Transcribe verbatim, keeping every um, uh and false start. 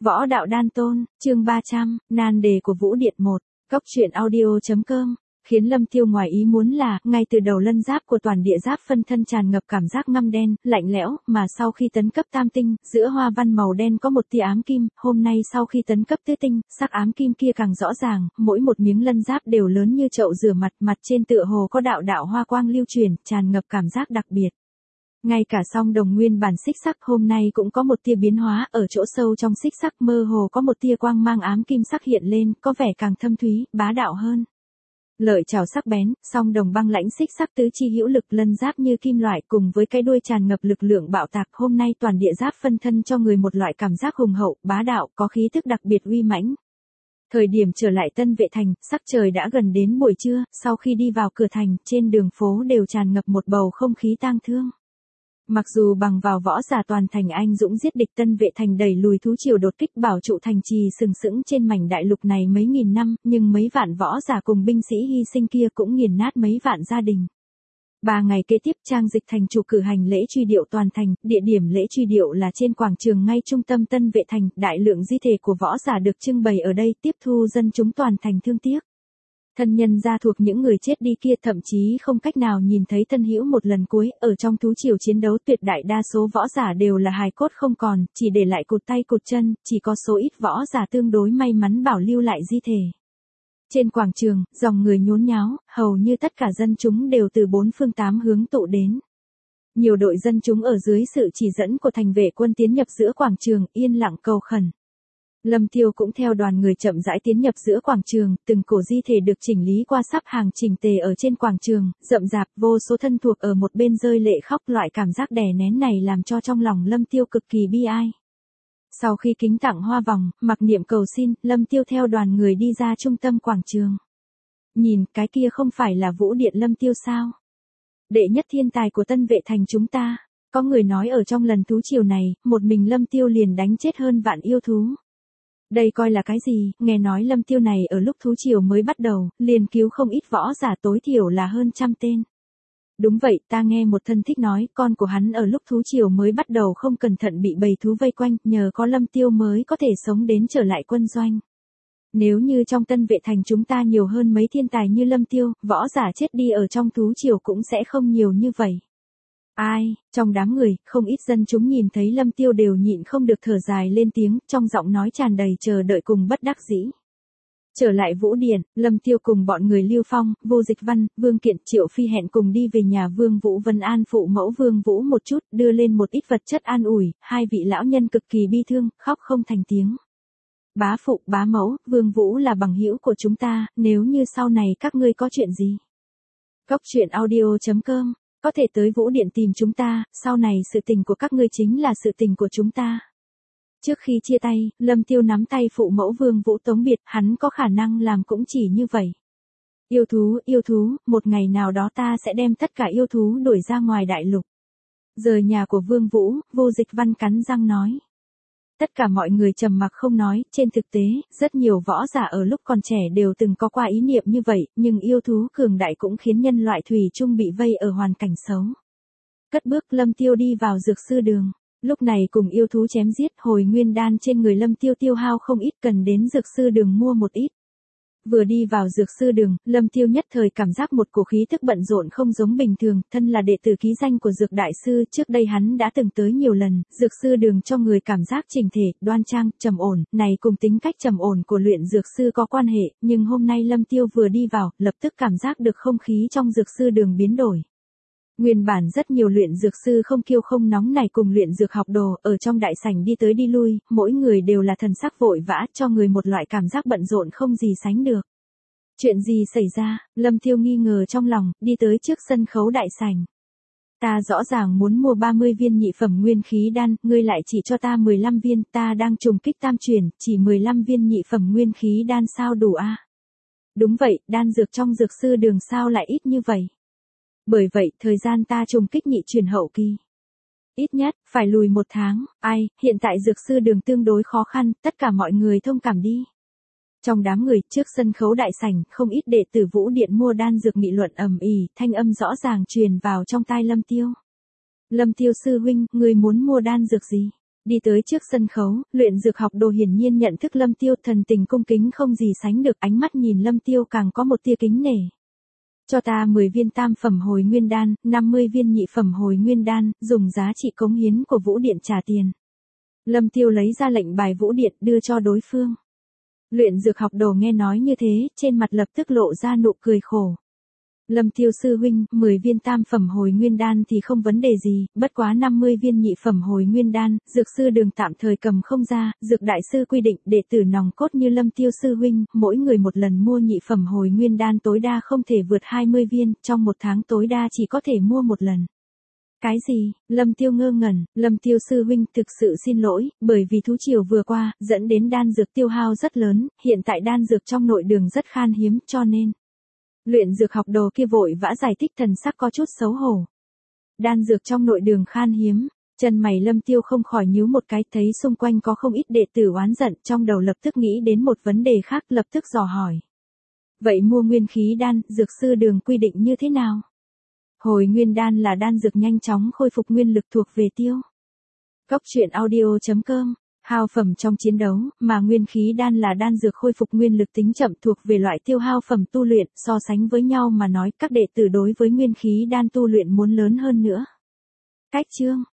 Võ đạo đan tôn, chương ba trăm, nan đề của Vũ Điện một, Cốc truyện audio.com. Khiến Lâm Tiêu ngoài ý muốn là, ngay từ đầu lân giáp của toàn địa giáp phân thân tràn ngập cảm giác ngăm đen, lạnh lẽo, mà sau khi tấn cấp tam tinh, giữa hoa văn màu đen có một tia ám kim, hôm nay sau khi tấn cấp tứ tinh, sắc ám kim kia càng rõ ràng, mỗi một miếng lân giáp đều lớn như chậu rửa mặt, mặt trên tựa hồ có đạo đạo hoa quang lưu truyền, tràn ngập cảm giác đặc biệt. Ngay cả song đồng nguyên bản xích sắc hôm nay cũng có một tia biến hóa, ở chỗ sâu trong xích sắc mơ hồ có một tia quang mang ám kim sắc hiện lên, có vẻ càng thâm thúy, bá đạo hơn. Lợi chảo sắc bén, song đồng băng lãnh xích sắc tứ chi hữu lực lân giáp như kim loại cùng với cái đuôi tràn ngập lực lượng bạo tạc, hôm nay toàn địa giáp phân thân cho người một loại cảm giác hùng hậu, bá đạo, có khí tức đặc biệt uy mãnh. Thời điểm trở lại Tân Vệ Thành, sắc trời đã gần đến buổi trưa, sau khi đi vào cửa thành, trên đường phố đều tràn ngập một bầu không khí tang thương. Mặc dù bằng vào võ giả toàn thành anh dũng giết địch, Tân Vệ Thành đẩy lùi thú triều đột kích, bảo trụ thành trì sừng sững trên mảnh đại lục này mấy nghìn năm, nhưng mấy vạn võ giả cùng binh sĩ hy sinh kia cũng nghiền nát mấy vạn gia đình. Ba ngày kế tiếp, Trang Dịch thành chủ cử hành lễ truy điệu toàn thành, địa điểm lễ truy điệu là trên quảng trường ngay trung tâm Tân Vệ Thành, đại lượng di thể của võ giả được trưng bày ở đây, tiếp thu dân chúng toàn thành thương tiếc. Thân nhân gia thuộc những người chết đi kia thậm chí không cách nào nhìn thấy thân hữu một lần cuối, ở trong thú triều chiến đấu tuyệt đại đa số võ giả đều là hài cốt không còn, chỉ để lại cụt tay cụt chân, chỉ có số ít võ giả tương đối may mắn bảo lưu lại di thể. Trên quảng trường, dòng người nhốn nháo, hầu như tất cả dân chúng đều từ bốn phương tám hướng tụ đến. Nhiều đội dân chúng ở dưới sự chỉ dẫn của thành vệ quân tiến nhập giữa quảng trường, yên lặng cầu khẩn. Lâm Tiêu cũng theo đoàn người chậm rãi tiến nhập giữa quảng trường, từng cổ di thể được chỉnh lý qua sắp hàng chỉnh tề ở trên quảng trường, rậm rạp, vô số thân thuộc ở một bên rơi lệ khóc, loại cảm giác đè nén này làm cho trong lòng Lâm Tiêu cực kỳ bi ai. Sau khi kính tặng hoa vòng, mặc niệm cầu xin, Lâm Tiêu theo đoàn người đi ra trung tâm quảng trường. Nhìn, cái kia không phải là Vũ Điện Lâm Tiêu sao? Đệ nhất thiên tài của Tân Vệ Thành chúng ta. Có người nói ở trong lần thú triều này, một mình Lâm Tiêu liền đánh chết hơn vạn yêu thú. Đây coi là cái gì, nghe nói Lâm Tiêu này ở lúc thú triều mới bắt đầu, liền cứu không ít võ giả, tối thiểu là hơn trăm tên. Đúng vậy, ta nghe một thân thích nói, con của hắn ở lúc thú triều mới bắt đầu không cẩn thận bị bầy thú vây quanh, nhờ có Lâm Tiêu mới có thể sống đến trở lại quân doanh. Nếu như trong Tân Vệ Thành chúng ta nhiều hơn mấy thiên tài như Lâm Tiêu, võ giả chết đi ở trong thú triều cũng sẽ không nhiều như vậy. Ai, trong đám người, không ít dân chúng nhìn thấy Lâm Tiêu đều nhịn không được thở dài lên tiếng, trong giọng nói tràn đầy chờ đợi cùng bất đắc dĩ. Trở lại Vũ Điện, Lâm Tiêu cùng bọn người Lưu Phong, Vô Dịch Văn, Vương Kiện, Triệu Phi hẹn cùng đi về nhà Vương Vũ Vân an phụ mẫu Vương Vũ một chút, đưa lên một ít vật chất an ủi, hai vị lão nhân cực kỳ bi thương, khóc không thành tiếng. Bá phụ, bá mẫu, Vương Vũ là bằng hữu của chúng ta, nếu như sau này các ngươi có chuyện gì. Cốc truyện audio.com. Có thể tới Vũ Điện tìm chúng ta, sau này sự tình của các ngươi chính là sự tình của chúng ta. Trước khi chia tay, Lâm Tiêu nắm tay phụ mẫu Vương Vũ tống biệt, hắn có khả năng làm cũng chỉ như vậy. Yêu thú, yêu thú, một ngày nào đó ta sẽ đem tất cả yêu thú đuổi ra ngoài đại lục. Rời nhà của Vương Vũ, Vô Dịch Văn cắn răng nói. Tất cả mọi người trầm mặc không nói, trên thực tế, rất nhiều võ giả ở lúc còn trẻ đều từng có qua ý niệm như vậy, nhưng yêu thú cường đại cũng khiến nhân loại thủy chung bị vây ở hoàn cảnh xấu. Cất bước Lâm Tiêu đi vào dược sư đường, lúc này cùng yêu thú chém giết, hồi nguyên đan trên người Lâm Tiêu tiêu hao không ít, cần đến dược sư đường mua một ít. Vừa đi vào dược sư đường, Lâm Tiêu nhất thời cảm giác một cổ khí thức bận rộn không giống bình thường, thân là đệ tử ký danh của dược đại sư, trước đây hắn đã từng tới nhiều lần, dược sư đường cho người cảm giác chỉnh thể, đoan trang, trầm ổn, này cùng tính cách trầm ổn của luyện dược sư có quan hệ, nhưng hôm nay Lâm Tiêu vừa đi vào, lập tức cảm giác được không khí trong dược sư đường biến đổi. Nguyên bản rất nhiều luyện dược sư không kiêu không nóng này cùng luyện dược học đồ, ở trong đại sảnh đi tới đi lui, mỗi người đều là thần sắc vội vã, cho người một loại cảm giác bận rộn không gì sánh được. Chuyện gì xảy ra, Lâm Tiêu nghi ngờ trong lòng, đi tới trước sân khấu đại sảnh. Ta rõ ràng muốn mua ba mươi viên nhị phẩm nguyên khí đan, ngươi lại chỉ cho ta mười lăm viên, ta đang trùng kích tam chuyển, chỉ mười lăm viên nhị phẩm nguyên khí đan sao đủ a? À? Đúng vậy, đan dược trong dược sư đường sao lại ít như vậy? Bởi vậy, thời gian ta trùng kích nhị chuyển hậu kỳ. Ít nhất, phải lùi một tháng, ai, hiện tại dược sư đường tương đối khó khăn, tất cả mọi người thông cảm đi. Trong đám người, trước sân khấu đại sảnh, không ít đệ tử Vũ Điện mua đan dược nghị luận ầm ĩ, thanh âm rõ ràng truyền vào trong tai Lâm Tiêu. Lâm Tiêu sư huynh, người muốn mua đan dược gì? Đi tới trước sân khấu, luyện dược học đồ hiển nhiên nhận thức Lâm Tiêu, thần tình cung kính không gì sánh được, ánh mắt nhìn Lâm Tiêu càng có một tia kính nể. Cho ta mười viên tam phẩm hồi nguyên đan, năm mươi viên nhị phẩm hồi nguyên đan, dùng giá trị cống hiến của Vũ Điện trả tiền. Lâm Tiêu lấy ra lệnh bài Vũ Điện đưa cho đối phương. Luyện dược học đồ nghe nói như thế, trên mặt lập tức lộ ra nụ cười khổ. Lâm Tiêu sư huynh, mười viên tam phẩm hồi nguyên đan thì không vấn đề gì, bất quá năm mươi viên nhị phẩm hồi nguyên đan, dược sư đường tạm thời cầm không ra, dược đại sư quy định đệ tử nòng cốt như Lâm Tiêu sư huynh, mỗi người một lần mua nhị phẩm hồi nguyên đan tối đa không thể vượt hai mươi viên, trong một tháng tối đa chỉ có thể mua một lần. Cái gì? Lâm Tiêu ngơ ngẩn, Lâm Tiêu sư huynh thực sự xin lỗi, bởi vì thú triều vừa qua, dẫn đến đan dược tiêu hao rất lớn, hiện tại đan dược trong nội đường rất khan hiếm, cho nên. Luyện dược học đồ kia vội vã giải thích, thần sắc có chút xấu hổ. Đan dược trong nội đường khan hiếm, chân mày Lâm Tiêu không khỏi nhíu một cái, thấy xung quanh có không ít đệ tử oán giận, trong đầu lập tức nghĩ đến một vấn đề khác, lập tức dò hỏi. Vậy mua nguyên khí đan, dược sư đường quy định như thế nào? Hồi nguyên đan là đan dược nhanh chóng khôi phục nguyên lực thuộc về tiêu. Cốc truyện audio chấm com. Hao phẩm trong chiến đấu, mà nguyên khí đan là đan dược khôi phục nguyên lực tính chậm thuộc về loại tiêu hao phẩm tu luyện, so sánh với nhau mà nói các đệ tử đối với nguyên khí đan tu luyện muốn lớn hơn nữa. Cách chương,